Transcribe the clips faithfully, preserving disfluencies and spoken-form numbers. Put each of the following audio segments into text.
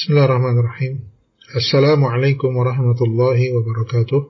Bismillahirrahmanirrahim. Assalamualaikum warahmatullahi wabarakatuh.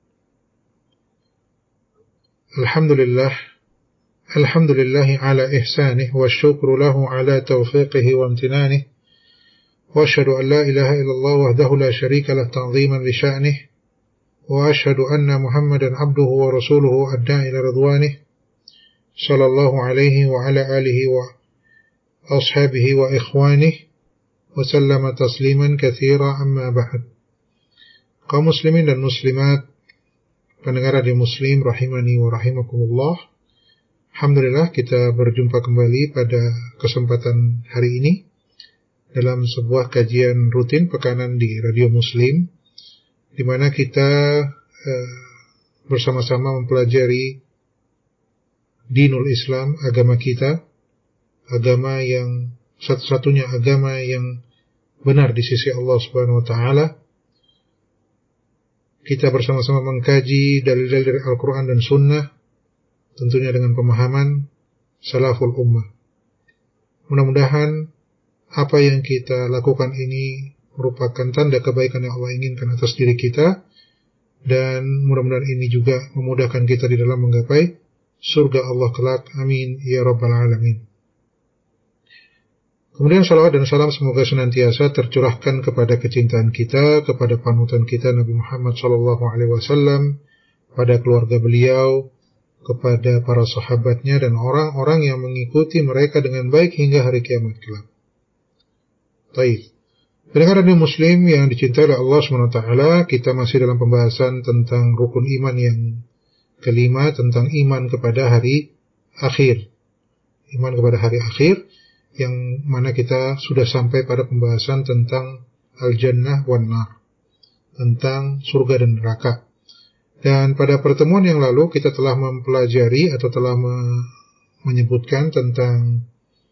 Alhamdulillah. Alhamdulillahi ala ihsanih wa syukru lahu ala taufiqihi wa amtinanih. Wa ashhadu an la ilaha illallah wahdahu la syarika lah ta'ziman li sya'nih. Wa ashhadu anna Muhammadan abduhu wa rasuluhu adda'i ila ridwanih. Sallallahu alaihi wa ala alihi wa ashabihi wa ikhwanih. Wasallama tasliman katsira amma ba'd. Kaum muslimin dan muslimat, pendengar radio Muslim rahimani wa rahimakumullah. Alhamdulillah kita berjumpa kembali pada kesempatan hari ini dalam sebuah kajian rutin pekanan di radio Muslim, di mana kita eh, bersama-sama mempelajari dinul Islam, agama kita, agama yang satu-satunya agama yang benar di sisi Allah Subhanahu wa taala. Kita bersama-sama mengkaji dalil-dalil dari Al-Qur'an dan Sunnah, tentunya dengan pemahaman salaful ummah. Mudah-mudahan apa yang kita lakukan ini merupakan tanda kebaikan yang Allah inginkan atas diri kita, dan mudah-mudahan ini juga memudahkan kita di dalam menggapai surga Allah kelak. Amin ya rabbal alamin. Kemudian salawat dan salam semoga senantiasa tercurahkan kepada kecintaan kita, kepada panutan kita Nabi Muhammad sallallahu alaihi wasallam, pada keluarga beliau, kepada para sahabatnya dan orang-orang yang mengikuti mereka dengan baik hingga hari kiamat kelak. Baik. Pendengar radio Muslim yang dicintai oleh Allah subhanahu wa taala, kita masih dalam pembahasan tentang rukun iman yang kelima, tentang iman kepada hari akhir. Iman kepada hari akhir, yang mana kita sudah sampai pada pembahasan tentang al-jannah wan nar, tentang surga dan neraka. Dan pada pertemuan yang lalu kita telah mempelajari atau telah me- menyebutkan tentang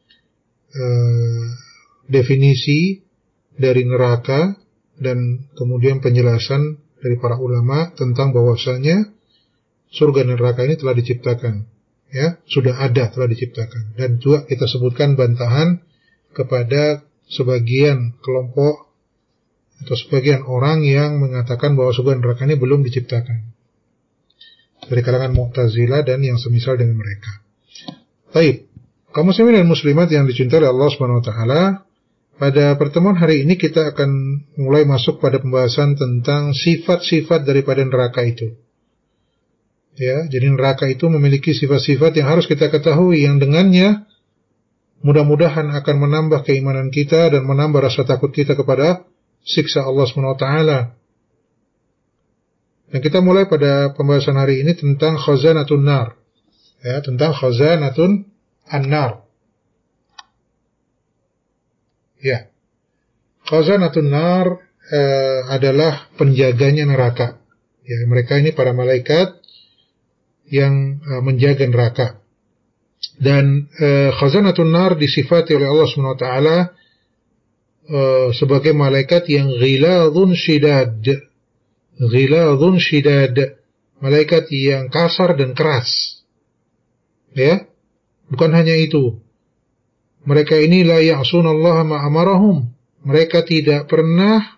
uh, definisi dari neraka dan kemudian penjelasan dari para ulama tentang bahwasanya surga dan neraka ini telah diciptakan. Ya, sudah ada, telah diciptakan. Dan juga kita sebutkan bantahan kepada sebagian kelompok atau sebagian orang yang mengatakan bahwa surga dan neraka ini belum diciptakan, dari kalangan Mu'tazilah dan yang semisal dengan mereka. Baik, kaum muslimin dan muslimat yang dicintai oleh Allah Subhanahu wa taala, pada pertemuan hari ini kita akan mulai masuk pada pembahasan tentang sifat-sifat daripada neraka itu. Ya, jadi neraka itu memiliki sifat-sifat yang harus kita ketahui, yang dengannya mudah-mudahan akan menambah keimanan kita dan menambah rasa takut kita kepada siksa Allah subhanahu wa taala. Dan kita mulai pada pembahasan hari ini tentang khazanatun nar. Ya, tentang khazanatun an-nar. Ya. Khazanatun nar eh, adalah penjaganya neraka. Ya, mereka ini para malaikat yang uh, menjaga neraka. Dan uh, khazanatun nar disifati oleh Allah subhanahu wa taala uh, sebagai malaikat yang ghiladun shidad. Ghiladun shidad, malaikat yang kasar dan keras. Ya, bukan hanya itu. Mereka ini la ya'sunallaha ma amarahum. Mereka tidak pernah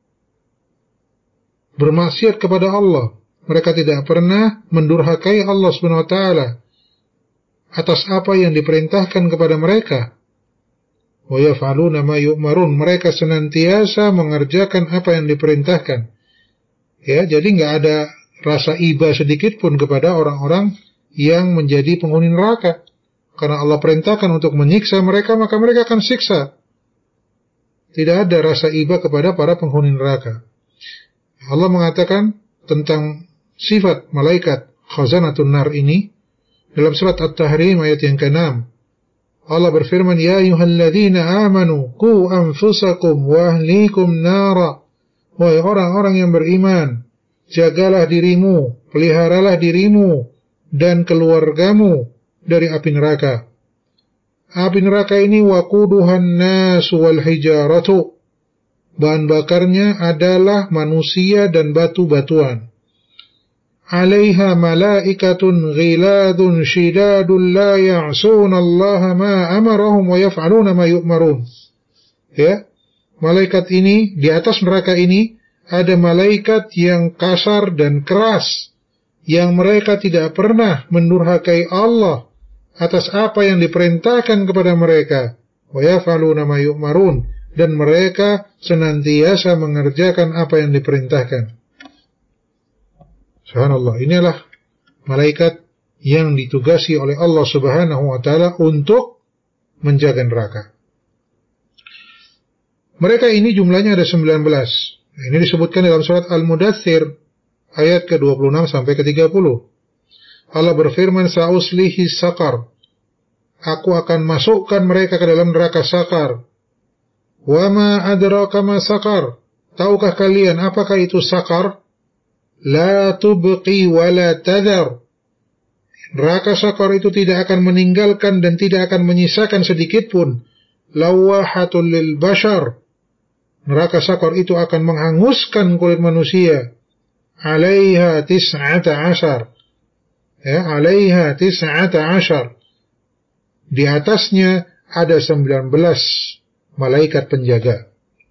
bermaksiat kepada Allah. Mereka tidak pernah mendurhakai Allah subhanahu wa taala atas apa yang diperintahkan kepada mereka. Wa yaf'aluna ma yu'marun. Mereka senantiasa mengerjakan apa yang diperintahkan. Ya, jadi enggak ada rasa iba sedikit pun kepada orang-orang yang menjadi penghuni neraka. Karena Allah perintahkan untuk menyiksa mereka, maka mereka akan siksa. Tidak ada rasa iba kepada para penghuni neraka. Allah mengatakan tentang sifat malaikat khazanatun nar ini dalam surat At-Tahrim ayat yang keenam. Allah berfirman, ya ayyuhalladzina amanu qu anfusakum wa ahlikum nara. Wahai orang-orang yang beriman, jagalah dirimu, peliharalah dirimu dan keluargamu dari api neraka. Api neraka ini waquduhan nas wal hijaratu. Bahan bakarnya adalah manusia dan batu-batuan. Alaiha malaikatun ghiladun shidadun la ya'suna Allah ma amarahum wa yaf'aluna ma yu'marun. Ya, malaikat ini, di atas neraka ini ada malaikat yang kasar dan keras, yang mereka tidak pernah mendurhakai Allah atas apa yang diperintahkan kepada mereka. Wa yaf'aluna ma yu'marun, dan mereka senantiasa mengerjakan apa yang diperintahkan. Subhanallah, inilah malaikat yang ditugasi oleh Allah Subhanahu wa taala untuk menjaga neraka. Mereka ini jumlahnya ada sembilan belas. Ini disebutkan dalam surat Al-Mudaththir ayat ke dua puluh enam sampai ke tiga puluh. Allah berfirman, "Sa'uslihi saqar." Aku akan masukkan mereka ke dalam neraka sakar. Wa ma adraka ma saqar? Tahukah kalian apakah itu sakar? La tubqi wa la tadhar. Neraka sakar itu tidak akan meninggalkan dan tidak akan menyisakan sedikit pun. Lawahatul lil bashar. Neraka sakar itu akan menghanguskan kulit manusia. Alaiha tis'ata ashar. Ya, alaiha tis'ata ashar. Di atasnya ada sembilan belas malaikat penjaga.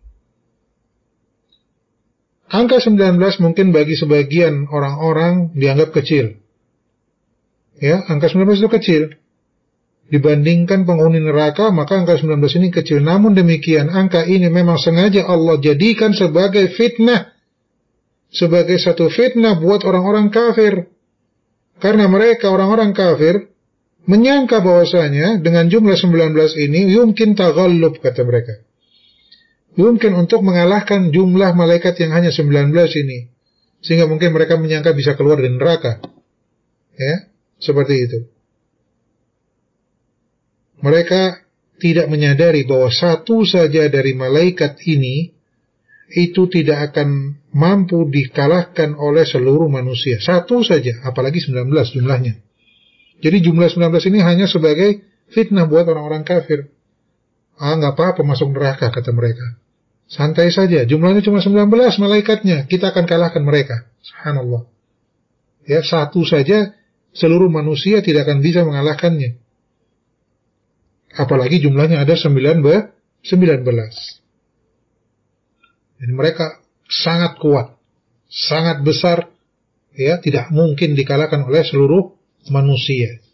Angka sembilan belas mungkin bagi sebagian orang-orang dianggap kecil. Ya, angka sembilan belas itu kecil. Dibandingkan penghuni neraka, maka angka sembilan belas ini kecil. Namun demikian, angka ini memang sengaja Allah jadikan sebagai fitnah. Sebagai satu fitnah buat orang-orang kafir. Karena mereka, orang-orang kafir, menyangka bahwasanya dengan jumlah sembilan belas ini yumkin taghallub, kata mereka. Yumkin untuk mengalahkan jumlah malaikat yang hanya sembilan belas ini. Sehingga mungkin mereka menyangka bisa keluar dari neraka. Ya, seperti itu. Mereka tidak menyadari bahwa satu saja dari malaikat ini itu tidak akan mampu dikalahkan oleh seluruh manusia. Satu saja, apalagi sembilan belas jumlahnya. Jadi jumlah sembilan belas ini hanya sebagai fitnah buat orang-orang kafir. Ah, nggak apa-apa masuk neraka, kata mereka. Santai saja, jumlahnya cuma sembilan belas malaikatnya, kita akan kalahkan mereka. Subhanallah. Ya, satu saja seluruh manusia tidak akan bisa mengalahkannya. Apalagi jumlahnya ada sembilan belas. Jadi mereka sangat kuat, sangat besar, ya, tidak mungkin dikalahkan oleh seluruh manusia.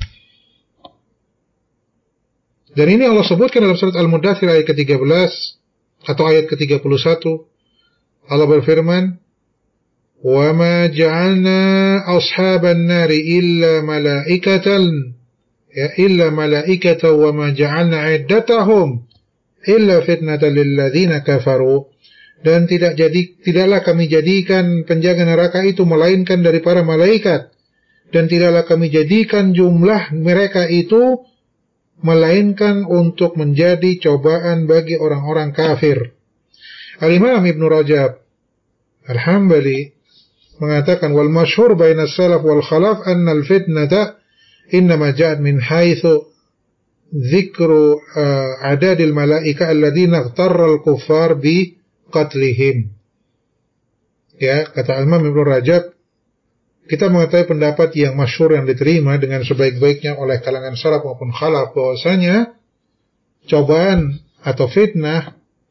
Dan ini Allah sebutkan dalam surat Al-Mudaththir ayat ke tiga belas atau ayat ke tiga puluh satu. Allah berfirman, "Wa ma ja'alna ashaban nari illa malaikatan ya illa malaikatan wa ma ja'alna 'iddatahum illa fitnatan lil ladzina kafaru." Dan tidak jadi tidaklah kami jadikan penjaga neraka itu melainkan dari para malaikat. Dan tidaklah kami jadikan jumlah mereka itu melainkan untuk menjadi cobaan bagi orang-orang kafir. Al-Imam Ibn Rajab Al-Hambali mengatakan, wal masyhur baina salaf wal khalaf anna al-fitnata innama ja'at min haitsu dzikru uh, adadil malaika alladziina ightarra al-kuffar bi qatlihim. Ya, kata Imam Ibn Rajab, kita mengetahui pendapat yang masyhur yang diterima dengan sebaik-baiknya oleh kalangan salaf maupun khalaf, bahwasanya cobaan atau fitnah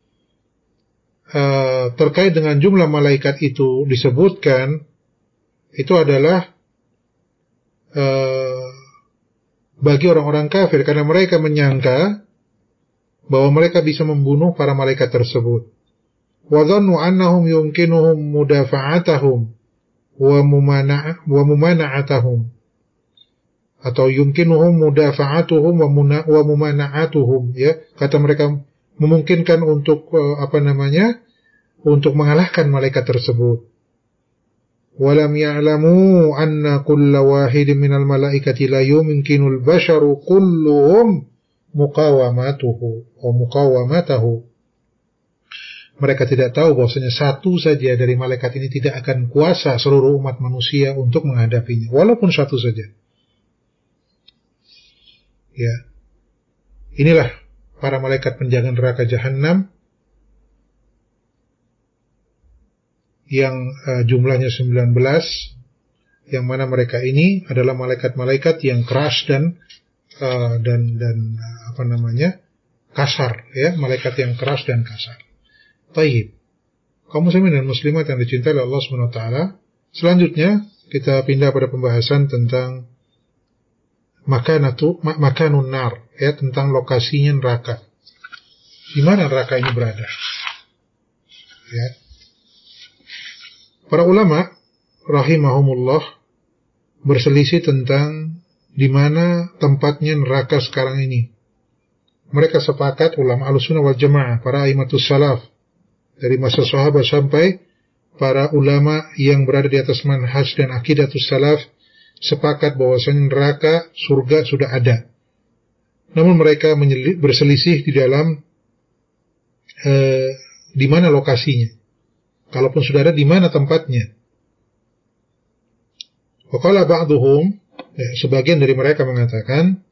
uh, terkait dengan jumlah malaikat itu disebutkan itu adalah uh, bagi orang-orang kafir, karena mereka menyangka bahwa mereka bisa membunuh para malaikat tersebut. Wa dhannu annahum yumkinuhum mudafa'atahum wa mumana' wa mumana'atuhum, atau yumkinuhum mudafa'atuhum wa wa mumana'atuhum, ya, kata mereka memungkinkan untuk uh, apa namanya untuk mengalahkan malaikat tersebut. Walam ya'lamu anna kulla wahidin minal malaikati la yumkinul basharu kulluhum muqawamatuhu wa muqawamatahu. Mereka tidak tahu bahwasanya satu saja dari malaikat ini tidak akan kuasa seluruh umat manusia untuk menghadapinya, walaupun satu saja. Ya. Inilah para malaikat penjaga neraka Jahannam yang uh, jumlahnya sembilan belas, yang mana mereka ini adalah malaikat-malaikat yang keras dan uh, dan dan uh, apa namanya? kasar, ya, malaikat yang keras dan kasar. Tayyib. Kaum muslimin dan muslimat yang dicintai oleh Allah Subhanahu wa taala, selanjutnya kita pindah pada pembahasan tentang makanatu makanun nar, ya, tentang lokasinya neraka. Di mana neraka ini berada? Ya. Para ulama rahimahumullah berselisih tentang di mana tempatnya neraka sekarang ini. Mereka sepakat, ulama Ahlussunnah wal Jamaah, para aimatus salaf dari masa sahabat sampai para ulama yang berada di atas manhaj dan akidatus salaf sepakat bahwasanya neraka, surga sudah ada. Namun mereka berselisih di dalam eh, di mana lokasinya. Kalaupun sudah ada, di mana tempatnya. Wa qala ba'dhum, ya, sebagian dari mereka mengatakan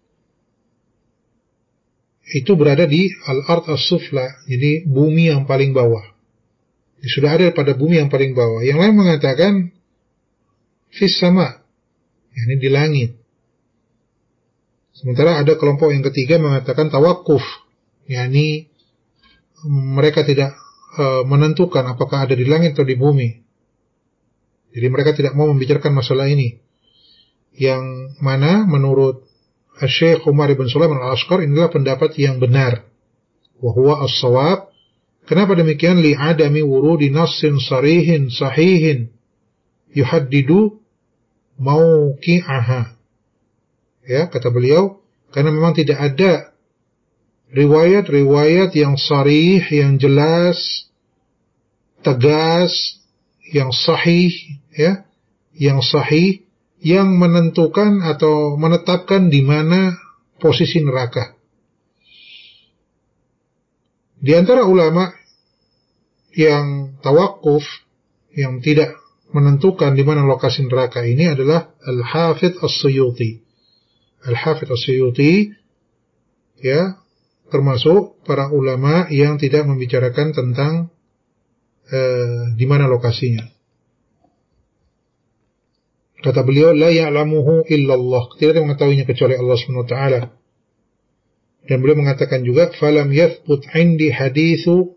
itu berada di al-ard as-sufla, jadi bumi yang paling bawah. Sudah ada pada bumi yang paling bawah. Yang lain mengatakan fis sama, yakni di langit. Sementara ada kelompok yang ketiga mengatakan tawakuf, yakni mereka tidak uh, menentukan apakah ada di langit atau di bumi. Jadi mereka tidak mau membicarakan masalah ini. Yang mana menurut Syekh Umar ibn Sulaiman al-Ashqar inilah pendapat yang benar. Wa huwa as-shawab. Kenapa demikian? Li'adami wurudi nassin sarihin sahihin yuhaddidu mauqi'aha. Ya, kata beliau, karena memang tidak ada riwayat-riwayat yang sarih, yang jelas, tegas, yang sahih, ya, yang sahih, yang menentukan atau menetapkan di mana posisi neraka. Di antara ulama yang tawakuf, yang tidak menentukan di mana lokasi neraka ini adalah Al-Hafidh As-Suyuti. Al-Hafidh As-Suyuti, ya, termasuk para ulama yang tidak membicarakan tentang eh, di mana lokasinya. Kata beliau, la ya'lamuhu illallah, tidak mengetahuinya kecuali Allah Subhanahu wa taala. Dan beliau mengatakan juga, falam yathbut 'indi haditsu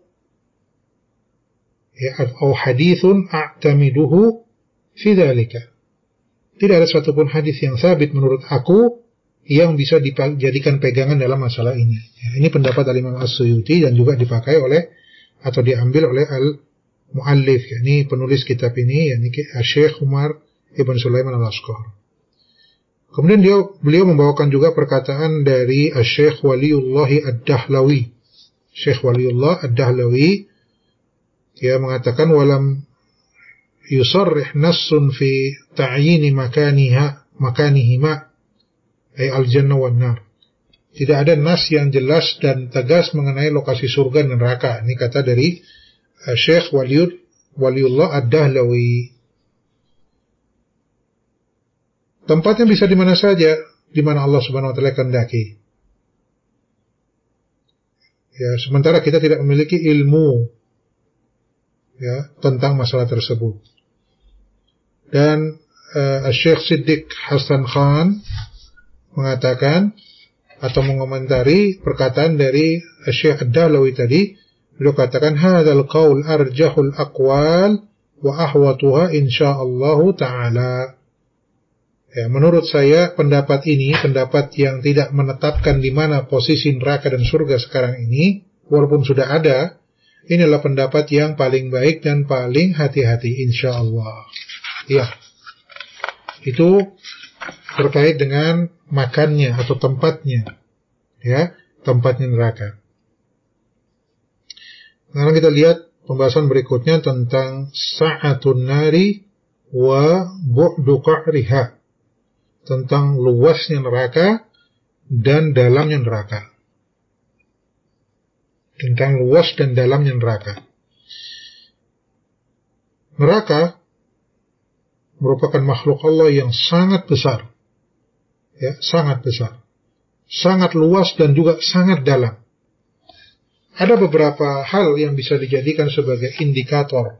ya atau haditsun a'tamiduhu fi dzalika. Tidak ada satupun hadis yang sabit menurut aku yang bisa dijadikan pegangan dalam masalah ini. Ya, ini pendapat Al-Imam As-Suyuti dan juga dipakai oleh atau diambil oleh al-muallif, yakni penulis kitab ini, yakni Syekh Umar Ibn Sulaiman al-Ashqar. Kemudian dia, beliau membawakan juga perkataan dari Syekh Waliullah Ad-Dahlawi. Syekh Waliullah Ad-Dahlawi, dia mengatakan walam yusarrih nassun fi ta'yini makaniha makanihima ay al-jannah wan nar. Tidak ada nas yang jelas dan tegas mengenai lokasi surga dan neraka. Ini kata dari Syekh Waliullah Ad-Dahlawi. Tempatnya bisa di mana saja, di mana Allah Subhanahu wa taala kehendaki. Ya, sementara kita tidak memiliki ilmu, ya, tentang masalah tersebut. Dan uh, Syekh Siddiq Hasan Khan mengatakan atau mengomentari perkataan dari Syekh Ad-Dahlawi tadi, beliau katakan hadzal qaul arjahul aqwal wa ahwatuha insyaallah taala. Ya, menurut saya pendapat ini, pendapat yang tidak menetapkan di mana posisi neraka dan surga sekarang ini, walaupun sudah ada, ini adalah pendapat yang paling baik dan paling hati-hati, insyaallah. Ya, itu terkait dengan makannya atau tempatnya, ya, tempatnya neraka. Sekarang kita lihat pembahasan berikutnya tentang sa'atun nari wa bu'du qa'riha, tentang luasnya neraka dan dalamnya neraka. Tentang luas dan dalamnya neraka. Neraka merupakan makhluk Allah yang sangat besar. Ya, sangat besar. Sangat luas dan juga sangat dalam. Ada beberapa hal yang bisa dijadikan sebagai indikator.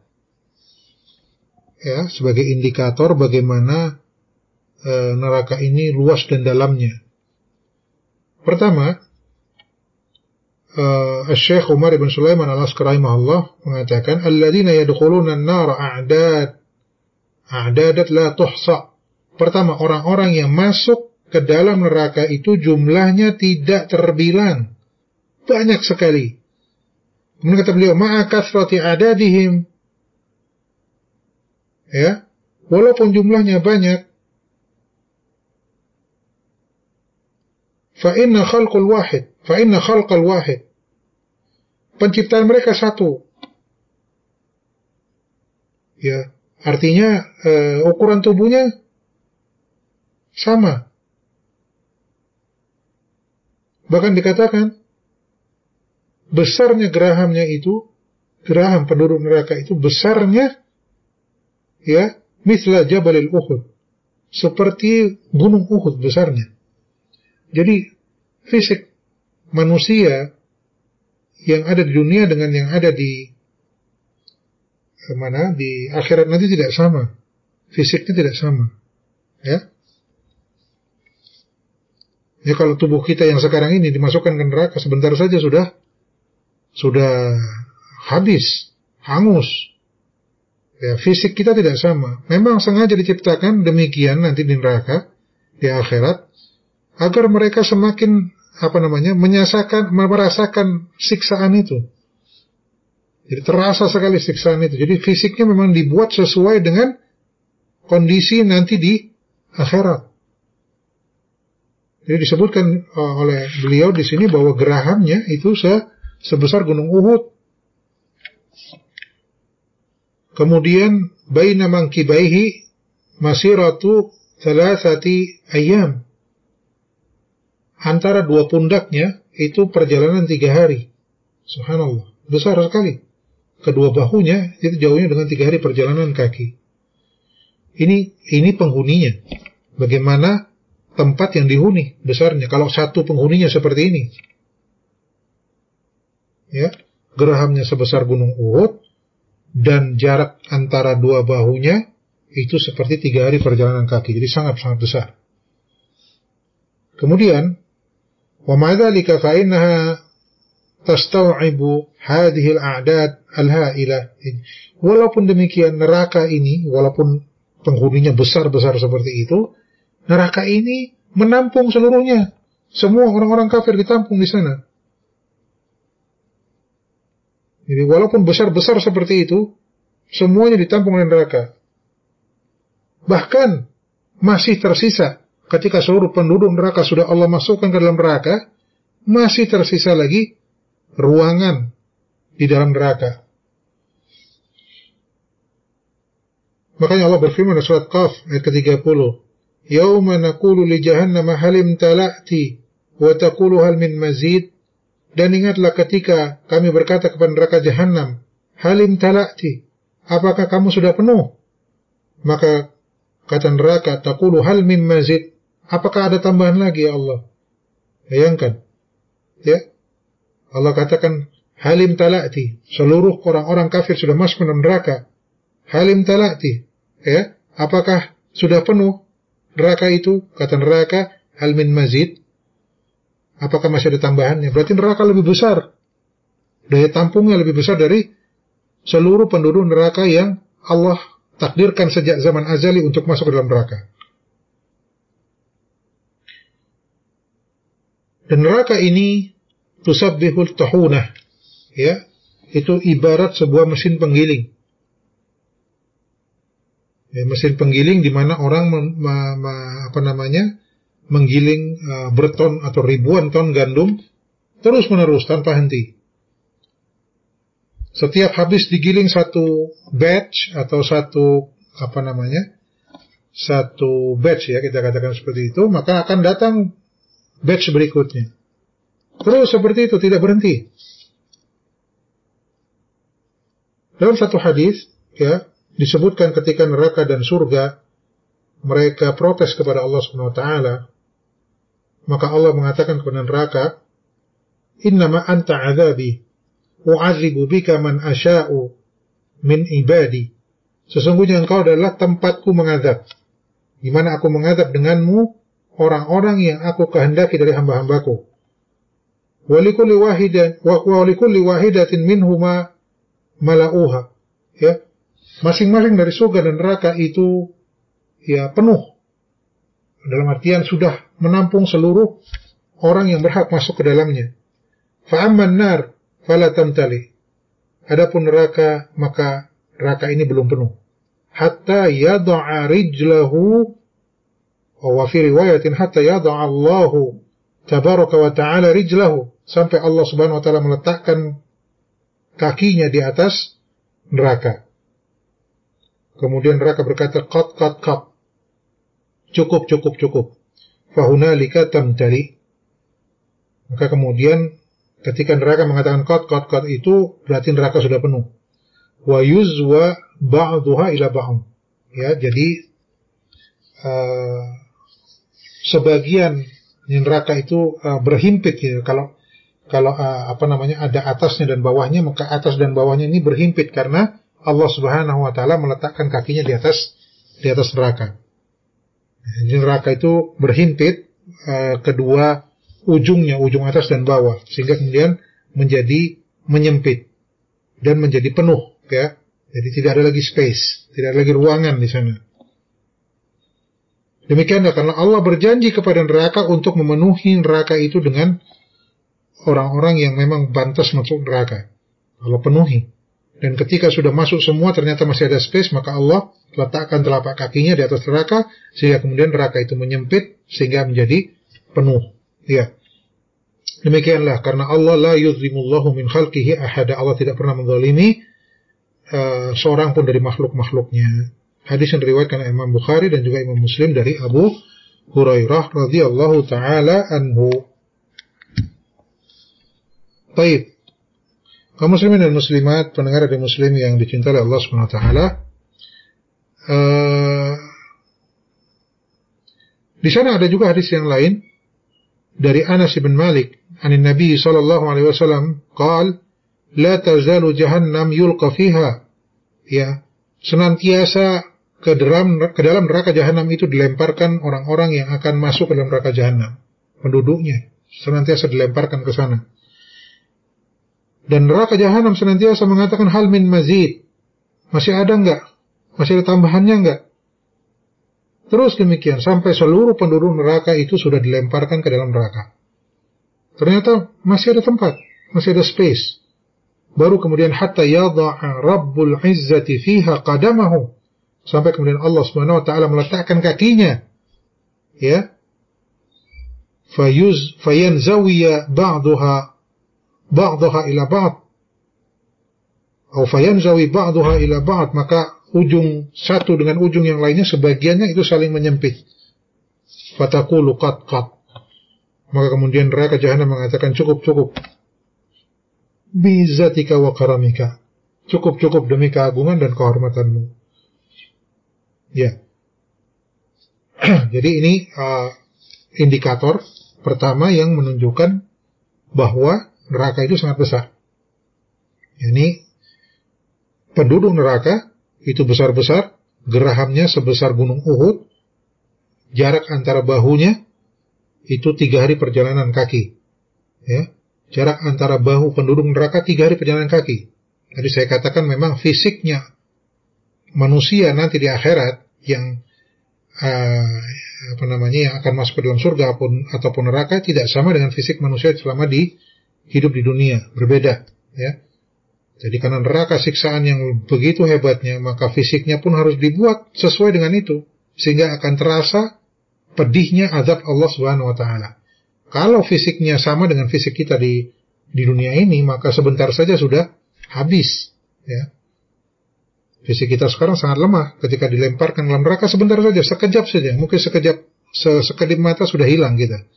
Ya, sebagai indikator bagaimana E, neraka ini luas dan dalamnya. Pertama, uh, Syekh Umar ibn Sulaiman al-Askari rahimahullah mengatakan, alladzina yadkhuluna an-nar a'dad a'dadat la tuhsa. Pertama, orang-orang yang masuk ke dalam neraka itu jumlahnya tidak terbilang, banyak sekali. Kemudian kata beliau, ma'a kathrati adadihim, ya, walaupun jumlahnya banyak, fa inna khalqul wahid, fa inna khalqal wahid, penciptaan mereka satu. Ya, artinya uh, ukuran tubuhnya sama. Bahkan dikatakan besarnya gerahamnya itu, geraham penduduk neraka itu besarnya, ya, misla Jabalil Uhud, seperti gunung Uhud besarnya. Jadi fisik manusia yang ada di dunia dengan yang ada di mana di akhirat nanti tidak sama, fisiknya tidak sama, ya. Ya, kalau tubuh kita yang sekarang ini dimasukkan ke neraka, sebentar saja sudah sudah habis, hangus. Ya, fisik kita tidak sama. Memang sengaja diciptakan demikian nanti di neraka, di akhirat, agar mereka semakin apa namanya menyasakan, merasakan siksaan itu. Jadi terasa sekali siksaan itu. Jadi fisiknya memang dibuat sesuai dengan kondisi nanti di akhirat. Jadi disebutkan uh, oleh beliau di sini bahwa gerahamnya itu se sebesar gunung Uhud. Kemudian baina mankibaihi masiratu thalathati ayyam. Antara dua pundaknya itu perjalanan tiga hari. Subhanallah, besar sekali. Kedua bahunya itu jauhnya dengan tiga hari perjalanan kaki. Ini ini penghuninya. Bagaimana tempat yang dihuni besarnya kalau satu penghuninya seperti ini, ya, gerahamnya sebesar gunung Uhud dan jarak antara dua bahunya itu seperti tiga hari perjalanan kaki, jadi sangat-sangat besar. Kemudian wa ma'dzalika fa innaha tastau'ibu hadhihi al-a'dad al-ha'ilah. Walaupun demikian neraka ini, walaupun penghuninya besar-besar seperti itu, neraka ini menampung seluruhnya. Semua orang-orang kafir ditampung di sana. Jadi walaupun besar-besar seperti itu, semuanya ditampung oleh neraka. Bahkan masih tersisa, ketika seluruh penduduk neraka sudah Allah masukkan ke dalam neraka, masih tersisa lagi ruangan di dalam neraka. Makanya Allah berfirman dalam surat Qaf ayat ke tiga puluh, Yauma naqulu li jahannam halim tala'ti wa taqulu hal min mazid. Dan ingatlah ketika kami berkata kepada neraka Jahannam, halim tala'ti, apakah kamu sudah penuh? Maka kata neraka, taqulu hal min mazid, apakah ada tambahan lagi ya Allah? Bayangkan, ya, Allah katakan halim tala'ti, seluruh orang-orang kafir sudah masuk ke neraka. Halim tala'ti, ya, apakah sudah penuh neraka itu? Kata neraka, hal min mazid, apakah masih ada tambahannya? Berarti neraka lebih besar, daya tampungnya lebih besar dari seluruh penduduk neraka yang Allah takdirkan sejak zaman azali untuk masuk ke dalam neraka. Dan neraka ini tusabbihul tahunah, ya, itu ibarat sebuah mesin penggiling. Ya, mesin penggiling di mana orang mem, ma, ma, apa namanya menggiling uh, berton atau ribuan ton gandum terus menerus tanpa henti. Setiap habis digiling satu batch atau satu apa namanya satu batch, ya kita katakan seperti itu, maka akan datang batch berikutnya. Terus seperti itu, tidak berhenti. Dalam satu hadis, ya, disebutkan ketika neraka dan surga mereka protes kepada Allah Subhanahu wa taala, maka Allah mengatakan kepada neraka, innama anta azabi u'adzibu bika man asya'u min ibadi. Sesungguhnya engkau adalah tempatku mengadab, di mana aku mengadab denganmu orang-orang yang aku kehendaki dari hamba-hambaku. walikulli wahidatin wa walikulli wahidatin minhuma mala'uha. Ya, masing-masing dari surga dan neraka itu ya penuh. Dalam artian sudah menampung seluruh orang yang berhak masuk ke dalamnya. Fa amman nar fala tamtali. Adapun neraka, maka neraka ini belum penuh. Hatta yada'a rijlahu, wa fi riwayatin hatta yada'a Allahu tabaraka wa ta'ala rijlahu, sampai Allah subhanahu wa ta'ala meletakkan kakinya di atas neraka. Kemudian neraka berkata, qat qat qat, cukup cukup cukup. Fahunalika tamtali. Maka kemudian ketika neraka mengatakan qat qat qat, itu berarti neraka sudah penuh. Wa yuzwa ba'duha ila ba'd. Ya, jadi uh, sebagian neraka itu uh, berhimpit ya. Kalau kalau uh, apa namanya ada atasnya dan bawahnya, maka atas dan bawahnya ini berhimpit karena Allah Subhanahu wa taala meletakkan kakinya di atas di atas neraka. Jadi neraka itu berhimpit uh, kedua ujungnya, ujung atas dan bawah, sehingga kemudian menjadi menyempit dan menjadi penuh, ya. Jadi tidak ada lagi space, tidak ada lagi ruangan di sana. Demikianlah karena Allah berjanji kepada neraka untuk memenuhi neraka itu dengan orang-orang yang memang pantas masuk neraka. Allah penuhi. Dan ketika sudah masuk semua ternyata masih ada space, maka Allah letakkan telapak kakinya di atas neraka, sehingga kemudian neraka itu menyempit sehingga menjadi penuh. Ya. Demikianlah karena Allah la yuzlimullahu min khalqihi ahada. Allah tidak pernah menzalimi uh, seorang pun dari makhluk-makhluknya. Hadis yang diriwayatkan Imam Bukhari dan juga Imam Muslim dari Abu Hurairah radhiyallahu taala anhu. Baik. Kaum muslimin dan muslimat, pendengar dan muslim yang dicintai oleh Allah Subhanahu wa taala, uh, di sana ada juga hadis yang lain dari Anas bin Malik, anin Nabi sallallahu alaihi wasallam, qaal, la tazalu jahannam yulqa fiha. Ya, senantiasa ke dalam ke dalam neraka jahanam itu dilemparkan orang-orang yang akan masuk ke dalam neraka jahanam. Penduduknya senantiasa dilemparkan ke sana. Dan neraka jahanam senantiasa mengatakan hal min mazid. Masih ada enggak? Masih ada tambahannya enggak? Terus demikian sampai seluruh penduduk neraka itu sudah dilemparkan ke dalam neraka. Ternyata masih ada tempat, masih ada space. Baru kemudian hatta yada'a Rabbul Izzati fiha qadamahu, sampai kemudian Allah Subhanahu wa taala meletakkan kakinya, ya. Fayuz fayanzawiya ba'daha ba'daha ila ba'd, atau fayanzawi ba'daha ila ba'd, maka ujung satu dengan ujung yang lainnya sebagiannya itu saling menyempit. Fataqulu qat qat, maka kemudian neraka jahanam mengatakan cukup cukup. Bizatika wa karamika, cukup cukup demi keagungan dan kehormatanmu. Ya. Jadi ini uh, indikator pertama yang menunjukkan bahwa neraka itu sangat besar. Ini penduduk neraka itu besar-besar, gerahamnya sebesar gunung Uhud, jarak antara bahunya itu tiga hari perjalanan kaki. Ya, jarak antara bahu penduduk neraka tiga hari perjalanan kaki. Jadi saya katakan memang fisiknya manusia nanti di akhirat yang uh, apa namanya yang akan masuk ke dalam surga ataupun, ataupun neraka tidak sama dengan fisik manusia selama di hidup di dunia, berbeda, ya. Jadi karena neraka siksaan yang begitu hebatnya, maka fisiknya pun harus dibuat sesuai dengan itu, sehingga akan terasa pedihnya azab Allah Subhanahu wa taala. Kalau fisiknya sama dengan fisik kita di di dunia ini, maka sebentar saja sudah habis, ya. Fisik kita sekarang sangat lemah, ketika dilemparkan dalam neraka sebentar saja, sekejap saja, mungkin sekejap sekedip mata sudah hilang kita.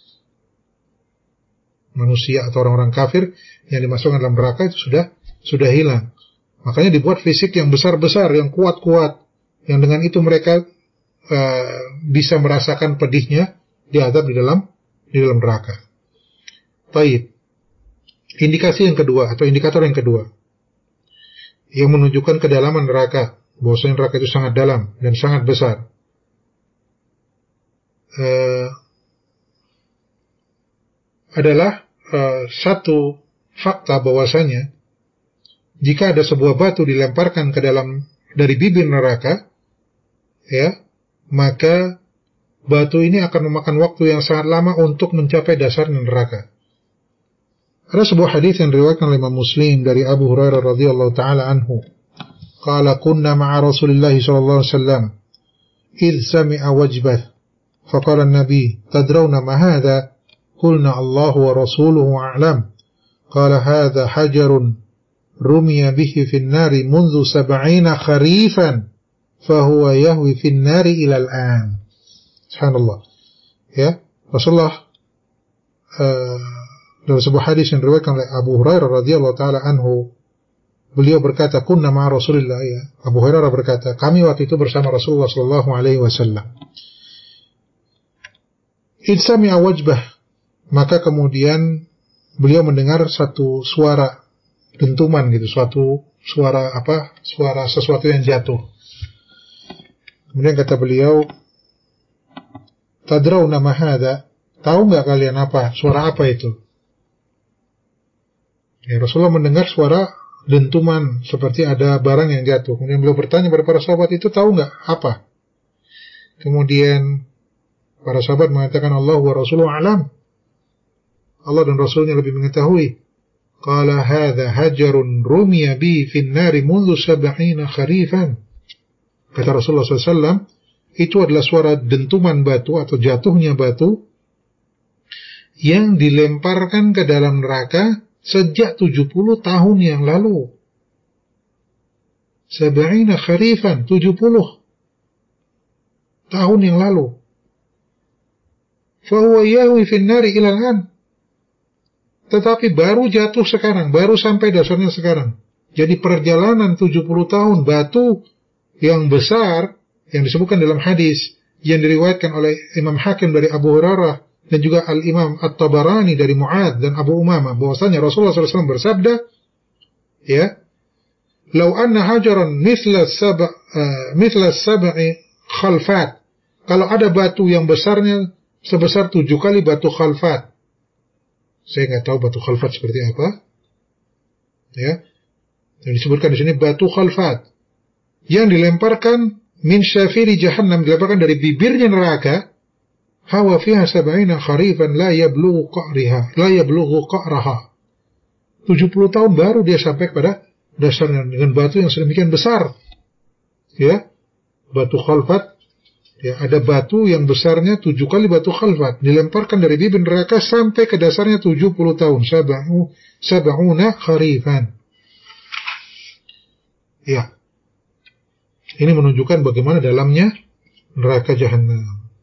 Manusia atau orang-orang kafir yang dimasukkan dalam neraka itu sudah sudah hilang. Makanya dibuat fisik yang besar-besar, yang kuat-kuat, yang dengan itu mereka uh, bisa merasakan pedihnya diazab di dalam di dalam neraka. Baik. Indikasi yang kedua atau indikator yang kedua yang menunjukkan kedalaman neraka, bahwasanya neraka itu sangat dalam dan sangat besar. Uh, adalah uh, satu fakta bahwasanya jika ada sebuah batu dilemparkan ke dalam dari bibir neraka, ya, maka batu ini akan memakan waktu yang sangat lama untuk mencapai dasar neraka. Ada sebuah hadis yang diriwayatkan oleh Imam Muslim dari Abu Hurairah radhiyallahu taala anhu. Qala kunna ma'a Rasulillah sallallahu alaihi wasallam idh sami'a wajbah faqala an-nabi tadrawna ma hadha qulna Allah wa rasuluhu a'lam qala hadha hajarun rumiya bihi fi an-nari منذ sab'ina kharifan fahuwa yahwi fi an-nari ila al-an. Subhanallah. Ya, Rasulullah uh, dalam sebuah hadis yang diriwayatkan oleh Abu Hurairah radhiyallahu taala anhu, beliau berkata, kunna ma'a Rasulillah, ya. Abu Hurairah berkata, kami waktu itu bersama Rasulullah sallallahu alaihi wasallam. Idh sami'a wajbah, maka kemudian beliau mendengar satu suara dentuman gitu, suatu suara apa? Suara sesuatu yang jatuh. Kemudian kata beliau, tadrawna ma hadha? Tahu enggak kalian apa? Suara apa itu? Ya, Rasulullah mendengar suara dentuman seperti ada barang yang jatuh. Kemudian beliau bertanya kepada para sahabat, itu tahu enggak apa? Kemudian para sahabat mengatakan, Allah wa rasuluhu a'lam. Allah dan Rasulnya lebih mengetahui. Qala hadha hajarun rumiya bi fin nari mundu sab'ina kharifan. Kata Rasulullah sallallahu alaihi wasallam, itu adalah suara dentuman batu atau jatuhnya batu yang dilemparkan ke dalam neraka sejak tujuh puluh tahun yang lalu. Sab'ina kharifan, tujuh puluh tahun yang lalu. Fahuwa yahwi fin nari ila al-an. Tetapi baru jatuh sekarang, baru sampai dasarnya sekarang. Jadi perjalanan tujuh puluh tahun batu yang besar yang disebutkan dalam hadis yang diriwayatkan oleh Imam Hakim dari Abu Hurairah dan juga Al-Imam At-Tabarani dari Mu'ad dan Abu Umamah, bahwasanya Rasulullah sallallahu alaihi wasallam bersabda, ya, "Lau anna hajaran mithla sab' uh, mithla sab'i khalfat." Kalau ada batu yang besarnya sebesar tujuh kali batu khalfat. Saya nggak tahu batu khalfat seperti apa. Ya. Yang disebutkan di sini batu khalfat yang dilemparkan min syafiri jahannam, dilemparkan dari bibirnya neraka. Hawa fiha sab'ina kharifan la yablughu qa'riha, la yablughu qa'raha. tujuh puluh tahun baru dia sampai pada dasarnya dengan batu yang sedemikian besar. Ya. Batu khalfat. Ya, ada batu yang besarnya tujuh kali batu khalfat, dilemparkan dari bibir neraka sampai ke dasarnya tujuh puluh tahun. Sab'u sab'una kharifan. Ya. Ini menunjukkan bagaimana dalamnya neraka jahanam.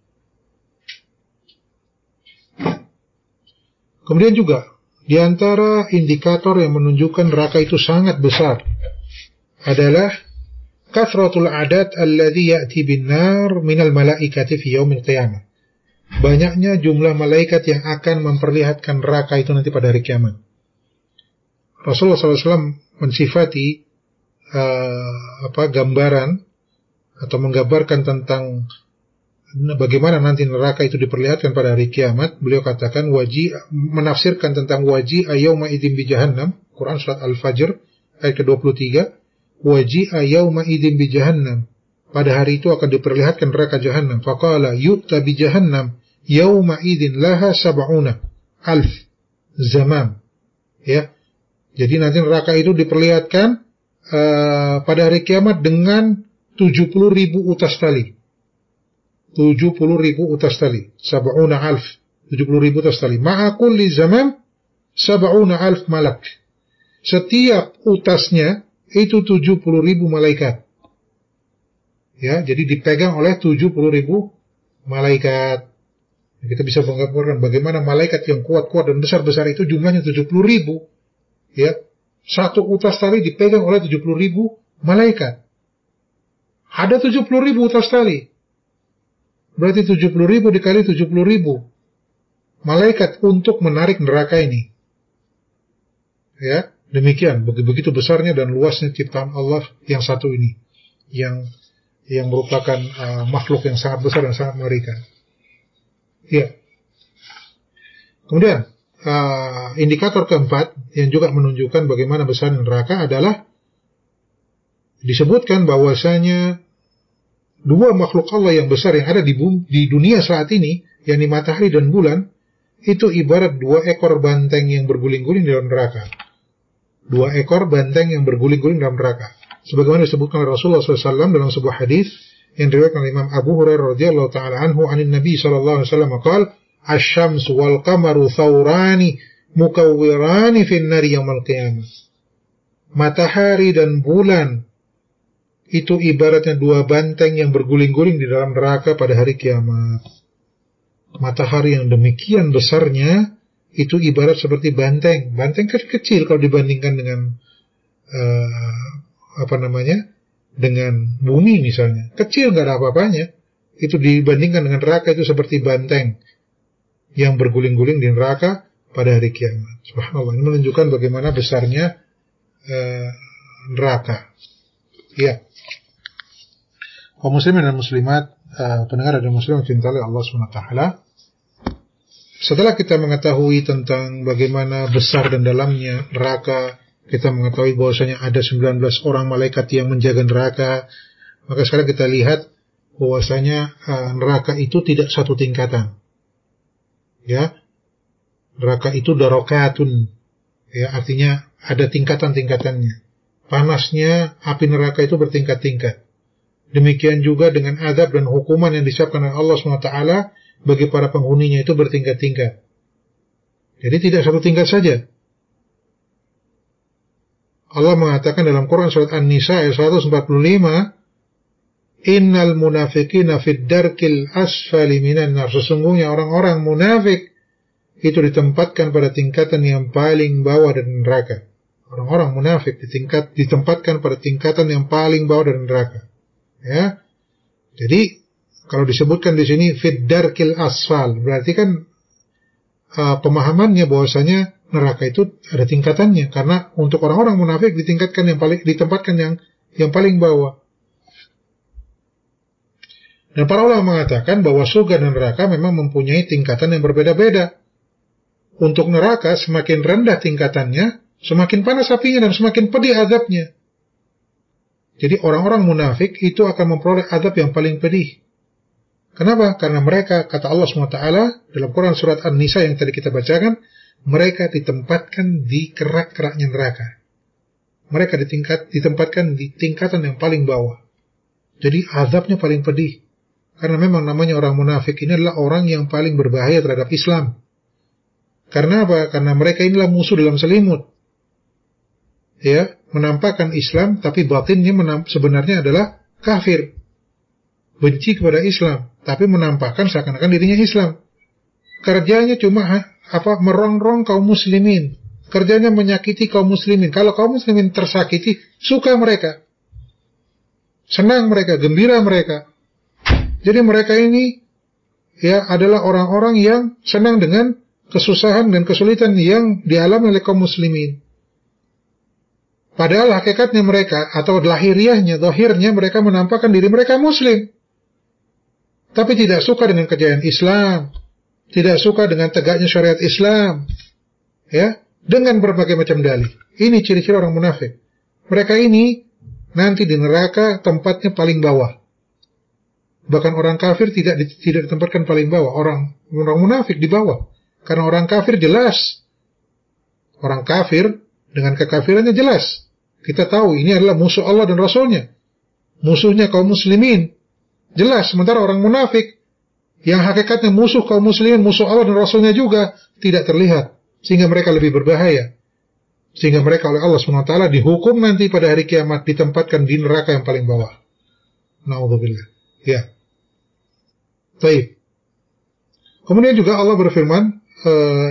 Kemudian juga di antara indikator yang menunjukkan neraka itu sangat besar adalah kathratul adat alladhi ya'ti bin nar minal malaikati fi yaumil qiyamah. Banyaknya jumlah malaikat yang akan memperlihatkan neraka itu nanti pada hari kiamat. Rasulullah sallallahu alaihi wasallam mensifati uh, apa gambaran atau menggambarkan tentang bagaimana nanti neraka itu diperlihatkan pada hari kiamat. Beliau katakan waji, menafsirkan tentang waji ayyawma idzin bi jahannam, Quran surat Al-Fajr ayat ke dua puluh tiga. Waji'a yawma idzin bi jahannam, pada hari itu akan diperlihatkan neraka jahannam. Faqala yu'ta bi jahannam yawma idzin laha sab'una alf zamam. Ya. Jadi nanti neraka itu diperlihatkan uh, pada hari kiamat dengan tujuh puluh ribu utas tali. tujuh puluh ribu utas tali. Sab'una alf, tujuh puluh ribu utas tali. Ma'a kulli zamam sab'una alf malak. Setiap utasnya itu tujuh puluh ribu malaikat. Ya, jadi dipegang oleh tujuh puluh ribu malaikat. Kita bisa menggambarkan bagaimana malaikat yang kuat-kuat dan besar-besar itu jumlahnya tujuh puluh ribu. Ya, satu utas tali dipegang oleh tujuh puluh ribu malaikat. Ada tujuh puluh ribu utas tali. Berarti tujuh puluh ribu dikali tujuh puluh ribu malaikat untuk menarik neraka ini. Ya. Demikian, begitu besarnya dan luasnya ciptaan Allah yang satu ini, yang yang merupakan uh, makhluk yang sangat besar dan sangat mengerikan. Ya. Kemudian uh, indikator keempat yang juga menunjukkan bagaimana besar neraka adalah disebutkan bahwasanya dua makhluk Allah yang besar yang ada di, bumi, di dunia saat ini, yakni matahari dan bulan, itu ibarat dua ekor banteng yang berguling-guling dalam neraka. Dua ekor banteng yang berguling-guling dalam neraka. Sebagaimana disebutkan oleh Rasulullah shallallahu alaihi wasallam dalam sebuah hadis yang diriwayatkan oleh Imam Abu Hurairah radhiyallahu taala anhu anin Nabi sallallahu alaihi wasallam qala asy-syamsu wal qamaru thawrani mukawwirani fin nari yaumil qiyamah. Matahari dan bulan itu ibaratnya dua banteng yang berguling-guling di dalam neraka pada hari kiamat. Matahari yang demikian besarnya itu ibarat seperti banteng. Banteng kecil kalau dibandingkan dengan uh, apa namanya? dengan bumi misalnya. Kecil, nggak ada apa-apanya. Itu dibandingkan dengan neraka itu seperti banteng yang berguling-guling di neraka pada hari kiamat. Subhanallah, ini menunjukkan bagaimana besarnya uh, neraka. Ya. Kaum muslimin dan muslimat, uh, pendengar dan muslim yang cinta oleh Allah subhanahu wa taala. Setelah kita mengetahui tentang bagaimana besar dan dalamnya neraka, kita mengetahui bahwasanya ada sembilan belas orang malaikat yang menjaga neraka, maka sekarang kita lihat bahwasanya uh, neraka itu tidak satu tingkatan. Ya. Neraka itu darokatun. Ya, artinya ada tingkatan-tingkatannya. Panasnya api neraka itu bertingkat-tingkat. Demikian juga dengan azab dan hukuman yang disiapkan oleh Allah subhanahu wa taala bagi para penghuninya itu bertingkat-tingkat. Jadi tidak satu tingkat saja. Allah mengatakan dalam Quran surat An-Nisa ayat seratus empat puluh lima, Innal munafiqina fid darkil asfali minan nar. Sesungguhnya orang-orang munafik itu ditempatkan pada tingkatan yang paling bawah dari neraka. Orang-orang munafik ditingkat, ditempatkan pada tingkatan yang paling bawah dari neraka. Ya. Jadi kalau disebutkan di sini fid darkil asfal, berarti kan uh, pemahamannya bahwasanya neraka itu ada tingkatannya, karena untuk orang-orang munafik ditingkatkan yang paling ditempatkan yang yang paling bawah. Dan para ulama mengatakan bahwa surga dan neraka memang mempunyai tingkatan yang berbeda-beda. Untuk neraka semakin rendah tingkatannya, semakin panas apinya dan semakin pedih azabnya. Jadi orang-orang munafik itu akan memperoleh azab yang paling pedih. Kenapa? Karena mereka, kata Allah subhanahu wa taala dalam Quran surat An-Nisa yang tadi kita bacakan, mereka ditempatkan di kerak-keraknya neraka. Mereka ditingkat, ditempatkan di tingkatan yang paling bawah. Jadi azabnya paling pedih. Karena memang namanya orang munafik ini adalah orang yang paling berbahaya terhadap Islam. Karena apa? Karena mereka inilah musuh dalam selimut. Ya, menampakkan Islam tapi batinnya menamp- sebenarnya adalah kafir. Benci kepada Islam, tapi menampakkan seakan-akan dirinya Islam. Kerjanya cuma apa merongrong kaum muslimin, kerjanya menyakiti kaum muslimin. Kalau kaum muslimin tersakiti, suka mereka, senang mereka, gembira mereka. Jadi mereka ini ya adalah orang-orang yang senang dengan kesusahan dan kesulitan yang dialami oleh kaum muslimin. Padahal hakikatnya mereka atau lahiriahnya, zahirnya mereka menampakkan diri mereka muslim, tapi tidak suka dengan kejayaan Islam, tidak suka dengan tegaknya syariat Islam, ya, dengan berbagai macam dalih. Ini ciri-ciri orang munafik. Mereka ini nanti di neraka tempatnya paling bawah. Bahkan orang kafir tidak tidak ditempatkan paling bawah, orang orang munafik di bawah. Karena orang kafir jelas, orang kafir dengan kekafirannya jelas. Kita tahu ini adalah musuh Allah dan Rasulnya, musuhnya kaum muslimin, jelas. Sementara orang munafik yang hakikatnya musuh kaum muslimin, musuh Allah dan Rasulnya juga tidak terlihat, sehingga mereka lebih berbahaya. Sehingga mereka oleh Allah subhanahu wa taala dihukum nanti pada hari kiamat, ditempatkan di neraka yang paling bawah. Na'udzubillah. Ya. Baik. Kemudian juga Allah berfirman uh,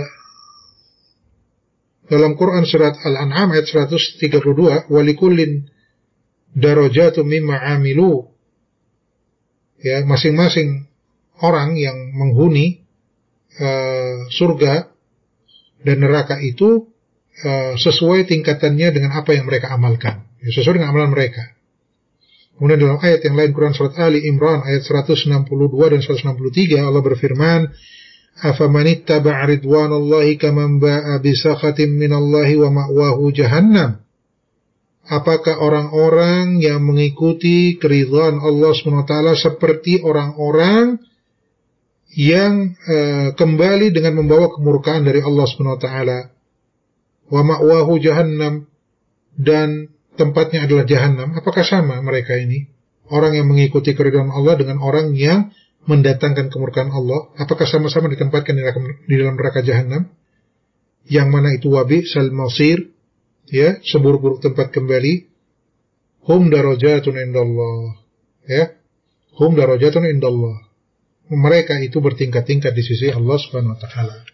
dalam Quran surat Al-An'am ayat seratus tiga puluh dua, walikullin darajatun mimma 'amilu. Ya, masing-masing orang yang menghuni uh, surga dan neraka itu uh, sesuai tingkatannya dengan apa yang mereka amalkan, ya, sesuai dengan amalan mereka. Kemudian dalam ayat yang lain Quran surat Ali Imran ayat seratus enam puluh dua dan seratus enam puluh tiga Allah berfirman, Afamanittaba'a ridwanallahi kaman ba'a bisakhatin minallahi wa ma'wahu jahannam. Apakah orang-orang yang mengikuti keridhaan Allah subhanahu wa taala seperti orang-orang yang uh, kembali dengan membawa kemurkaan dari Allah subhanahu wa taala, wa ma'wahu jahannam, dan tempatnya adalah jahannam? Apakah sama mereka ini, orang yang mengikuti keridhaan Allah dengan orang yang mendatangkan kemurkaan Allah? Apakah sama-sama ditempatkan di dalam neraka jahannam, yang mana itu wabi'sal masir, ya, seburuk-buruk tempat kembali? Hum darajatun indallah, ya, hum darajatun indallah, mereka itu bertingkat-tingkat di sisi Allah subhanahu wa ta'ala.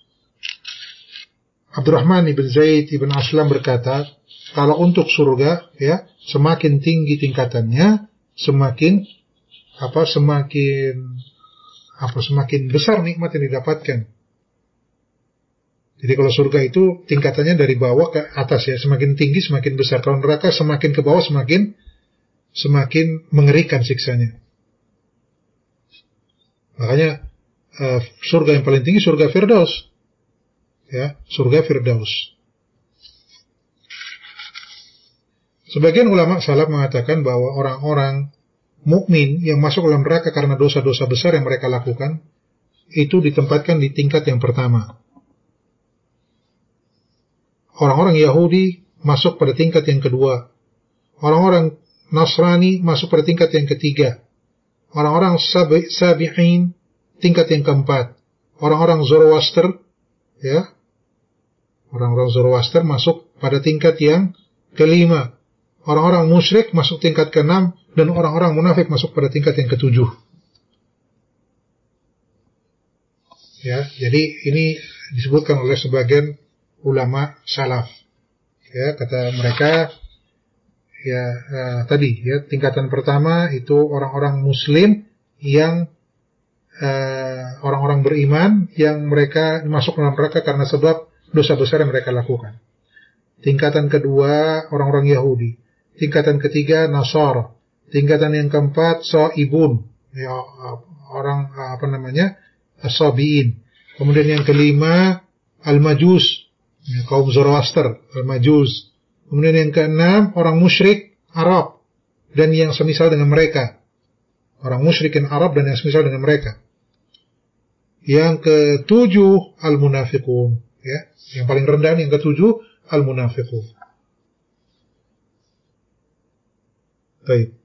Abdurrahman ibn Zaid ibn Aslam berkata, kalau untuk surga, ya, semakin tinggi tingkatannya, semakin apa semakin apa semakin besar nikmat yang didapatkan. Jadi kalau surga itu tingkatannya dari bawah ke atas, ya, semakin tinggi semakin besar. Kalau neraka semakin ke bawah semakin semakin mengerikan siksanya. Makanya uh, surga yang paling tinggi surga Firdaus, ya, surga Firdaus. Sebagian ulama salaf mengatakan bahwa orang-orang mukmin yang masuk dalam neraka karena dosa-dosa besar yang mereka lakukan itu ditempatkan di tingkat yang pertama. Orang-orang Yahudi masuk pada tingkat yang kedua. Orang-orang Nasrani masuk pada tingkat yang ketiga. Orang-orang Sabi, Sabi'in tingkat yang keempat. Orang-orang Zoroaster, ya, orang-orang Zoroaster masuk pada tingkat yang kelima. Orang-orang musyrik masuk tingkat keenam, dan orang-orang munafik masuk pada tingkat yang ketujuh. Ya, jadi ini disebutkan oleh sebagian ulama salaf. Ya, kata mereka, ya, uh, tadi, ya, tingkatan pertama itu orang-orang Muslim yang uh, orang-orang beriman yang mereka masuk dalam neraka karena sebab dosa besar yang mereka lakukan. Tingkatan kedua orang-orang Yahudi. Tingkatan ketiga Nasara. Tingkatan yang keempat Saibun, ya, orang apa namanya As-Sabiin. Kemudian yang kelima Al-Majus, ya, kaum Zoroaster, Al-Majus. Kemudian yang keenam orang musyrik Arab dan yang semisal dengan mereka, orang musyrikin Arab dan yang semisal dengan mereka. Yang ketujuh Al-Munafiqun, ya, yang paling rendah yang ketujuh Al-Munafiqun. Baik.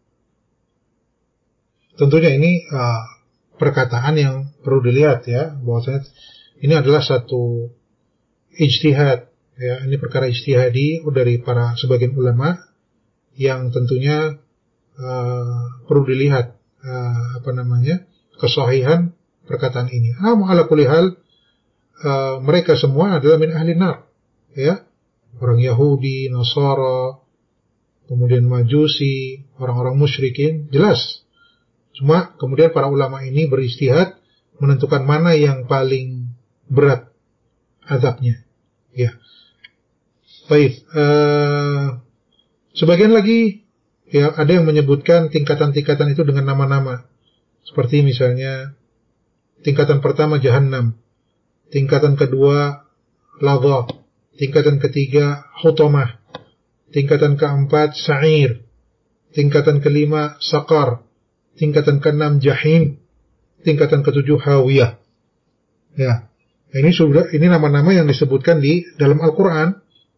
Tentunya ini uh, perkataan yang perlu dilihat, ya, bahwasanya ini adalah satu ijtihad, ya, ini perkara ijtihadi dari para sebagian ulama yang tentunya uh, perlu dilihat uh, apa namanya kesahihan perkataan ini. Nah, ala kulli hal uh, mereka semua adalah min ahli nar, ya, orang Yahudi, Nasara, kemudian Majusi, orang-orang musyrikin, jelas. Cuma kemudian para ulama ini beristihad menentukan mana yang paling berat azabnya. Ya. Baik. Uh, sebagian lagi, ya, ada yang menyebutkan tingkatan-tingkatan itu dengan nama-nama. Seperti misalnya tingkatan pertama Jahannam, tingkatan kedua Ladha, tingkatan ketiga Hutamah, tingkatan keempat Sa'ir, tingkatan kelima Saqar, tingkatan keenam Jahim, tingkatan ketujuh Hawiyah. Ya, ini sudah ini nama-nama yang disebutkan di dalam Al-Quran.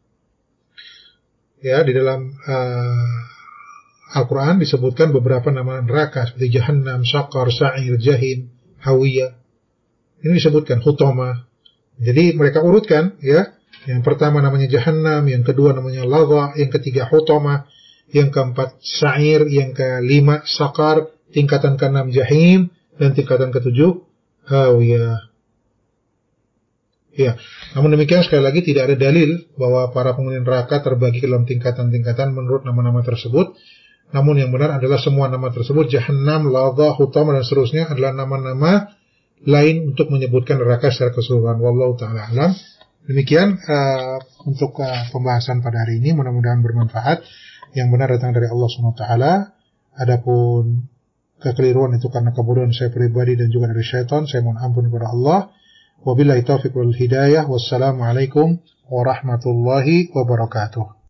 Ya, di dalam uh, Al-Quran disebutkan beberapa nama neraka seperti Jahannam, Saqar, Sa'ir, Jahim, Hawiyah. Ini disebutkan Hutamah. Jadi mereka urutkan, ya. Yang pertama namanya Jahannam, yang kedua namanya Ladha, yang ketiga Hutamah, yang keempat Sa'ir, yang kelima Saqar, tingkatan keenam Jahim, dan tingkatan ketujuh Hawiyah. Ya, namun demikian sekali lagi tidak ada dalil bahwa para penghuni neraka terbagi ke dalam tingkatan-tingkatan menurut nama-nama tersebut. Namun yang benar adalah semua nama tersebut, Jahannam, Ladha, Hutamah, dan seterusnya adalah nama-nama lain untuk menyebutkan neraka secara keseluruhan. Wallahu ta'ala alam. Demikian uh, untuk uh, pembahasan pada hari ini, mudah-mudahan bermanfaat. Yang benar datang dari Allah subhanahu wa taala. Adapun kekeliruan itu karena kebodohan saya pribadi dan juga dari syaitan. Saya mohon ampun kepada Allah. Wabillahi taufiq wal hidayah. Wassalamualaikum warahmatullahi wabarakatuh.